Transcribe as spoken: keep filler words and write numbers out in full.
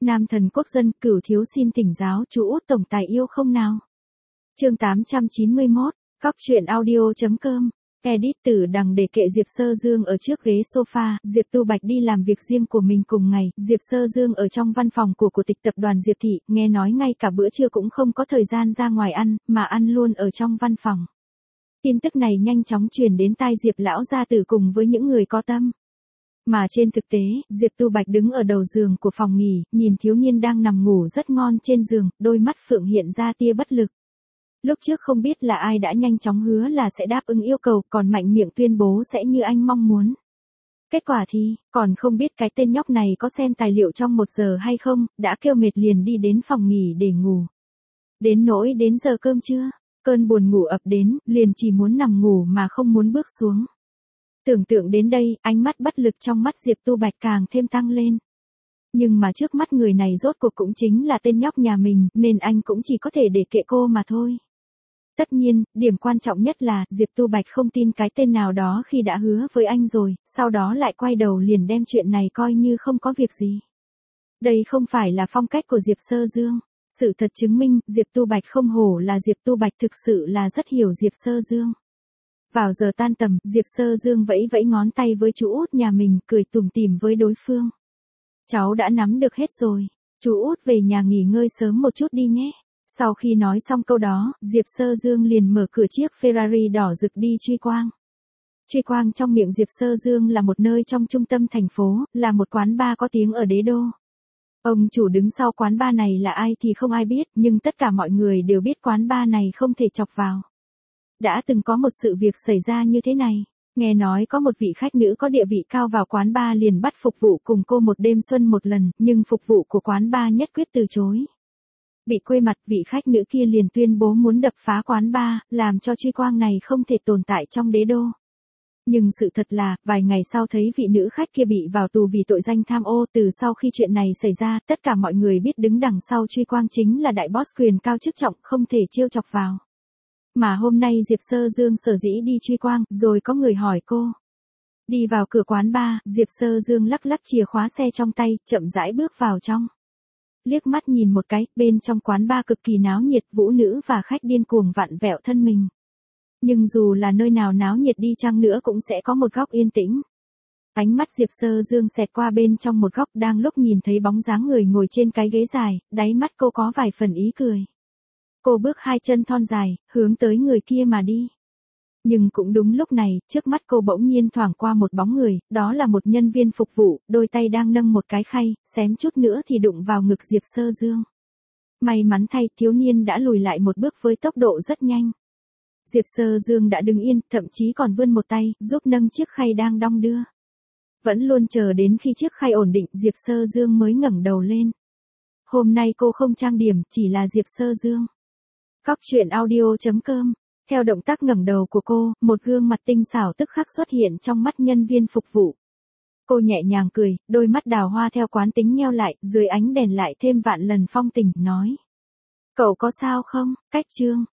Nam thần quốc dân, Cửu thiếu xin thỉnh giáo chú út tổng tài yêu không nào. Chương tám trăm chín mươi mốt, Góc truyện audio.com. Edit từ đằng để kệ Diệp Sơ Dương ở trước ghế sofa, Diệp Tu Bạch đi làm việc riêng của mình cùng ngày, Diệp Sơ Dương ở trong văn phòng của của tịch tập đoàn Diệp Thị, nghe nói ngay cả bữa trưa cũng không có thời gian ra ngoài ăn, mà ăn luôn ở trong văn phòng. Tin tức này nhanh chóng truyền đến tai Diệp lão gia tử cùng với những người có tâm. Mà trên thực tế, Diệp Tu Bạch đứng ở đầu giường của phòng nghỉ, nhìn thiếu niên đang nằm ngủ rất ngon trên giường, đôi mắt phượng hiện ra tia bất lực. Lúc trước không biết là ai đã nhanh chóng hứa là sẽ đáp ứng yêu cầu, còn mạnh miệng tuyên bố sẽ như anh mong muốn. Kết quả thì, còn không biết cái tên nhóc này có xem tài liệu trong một giờ hay không, đã kêu mệt liền đi đến phòng nghỉ để ngủ. Đến nỗi đến giờ cơm trưa, cơn buồn ngủ ập đến, liền chỉ muốn nằm ngủ mà không muốn bước xuống. Tưởng tượng đến đây, ánh mắt bất lực trong mắt Diệp Tu Bạch càng thêm tăng lên. Nhưng mà trước mắt người này rốt cuộc cũng chính là tên nhóc nhà mình, nên anh cũng chỉ có thể để kệ cô mà thôi. Tất nhiên, điểm quan trọng nhất là, Diệp Tu Bạch không tin cái tên nào đó khi đã hứa với anh rồi, sau đó lại quay đầu liền đem chuyện này coi như không có việc gì. Đây không phải là phong cách của Diệp Sơ Dương. Sự thật chứng minh, Diệp Tu Bạch không hổ là Diệp Tu Bạch, thực sự là rất hiểu Diệp Sơ Dương. Vào giờ tan tầm, Diệp Sơ Dương vẫy vẫy ngón tay với chú út nhà mình, cười tủm tỉm với đối phương. Cháu đã nắm được hết rồi, chú út về nhà nghỉ ngơi sớm một chút đi nhé. Sau khi nói xong câu đó, Diệp Sơ Dương liền mở cửa chiếc Ferrari đỏ rực đi Truy Quang. Truy Quang trong miệng Diệp Sơ Dương là một nơi trong trung tâm thành phố, là một quán bar có tiếng ở đế đô. Ông chủ đứng sau quán bar này là ai thì không ai biết, nhưng tất cả mọi người đều biết quán bar này không thể chọc vào. Đã từng có một sự việc xảy ra như thế này. Nghe nói có một vị khách nữ có địa vị cao vào quán bar liền bắt phục vụ cùng cô một đêm xuân một lần, nhưng phục vụ của quán bar nhất quyết từ chối. Bị quê mặt, vị khách nữ kia liền tuyên bố muốn đập phá quán bar, làm cho Truy Quang này không thể tồn tại trong đế đô. Nhưng sự thật là, vài ngày sau thấy vị nữ khách kia bị vào tù vì tội danh tham ô. Từ sau khi chuyện này xảy ra, tất cả mọi người biết đứng đằng sau Truy Quang chính là đại boss quyền cao chức trọng, không thể trêu chọc vào. Mà hôm nay Diệp Sơ Dương sở dĩ đi Truy Quang, rồi có người hỏi cô. Đi vào cửa quán bar, Diệp Sơ Dương lắc lắc chìa khóa xe trong tay, chậm rãi bước vào trong. Liếc mắt nhìn một cái, bên trong quán bar cực kỳ náo nhiệt, vũ nữ và khách điên cuồng vặn vẹo thân mình. Nhưng dù là nơi nào náo nhiệt đi chăng nữa cũng sẽ có một góc yên tĩnh. Ánh mắt Diệp Sơ Dương xẹt qua bên trong một góc, đang lúc nhìn thấy bóng dáng người ngồi trên cái ghế dài, đáy mắt cô có vài phần ý cười. Cô bước hai chân thon dài, hướng tới người kia mà đi. Nhưng cũng đúng lúc này, trước mắt cô bỗng nhiên thoảng qua một bóng người, đó là một nhân viên phục vụ, đôi tay đang nâng một cái khay, xém chút nữa thì đụng vào ngực Diệp Sơ Dương. May mắn thay, thiếu niên đã lùi lại một bước với tốc độ rất nhanh. Diệp Sơ Dương đã đứng yên, thậm chí còn vươn một tay, giúp nâng chiếc khay đang đong đưa. Vẫn luôn chờ đến khi chiếc khay ổn định, Diệp Sơ Dương mới ngẩng đầu lên. Hôm nay cô không trang điểm, chỉ là Diệp Sơ Dương. Góc truyện audio.com. Theo động tác ngẩng đầu của cô, một gương mặt tinh xảo tức khắc xuất hiện trong mắt nhân viên phục vụ. Cô nhẹ nhàng cười, đôi mắt đào hoa theo quán tính nheo lại, dưới ánh đèn lại thêm vạn lần phong tình, nói. Cậu có sao không, Cách Trương?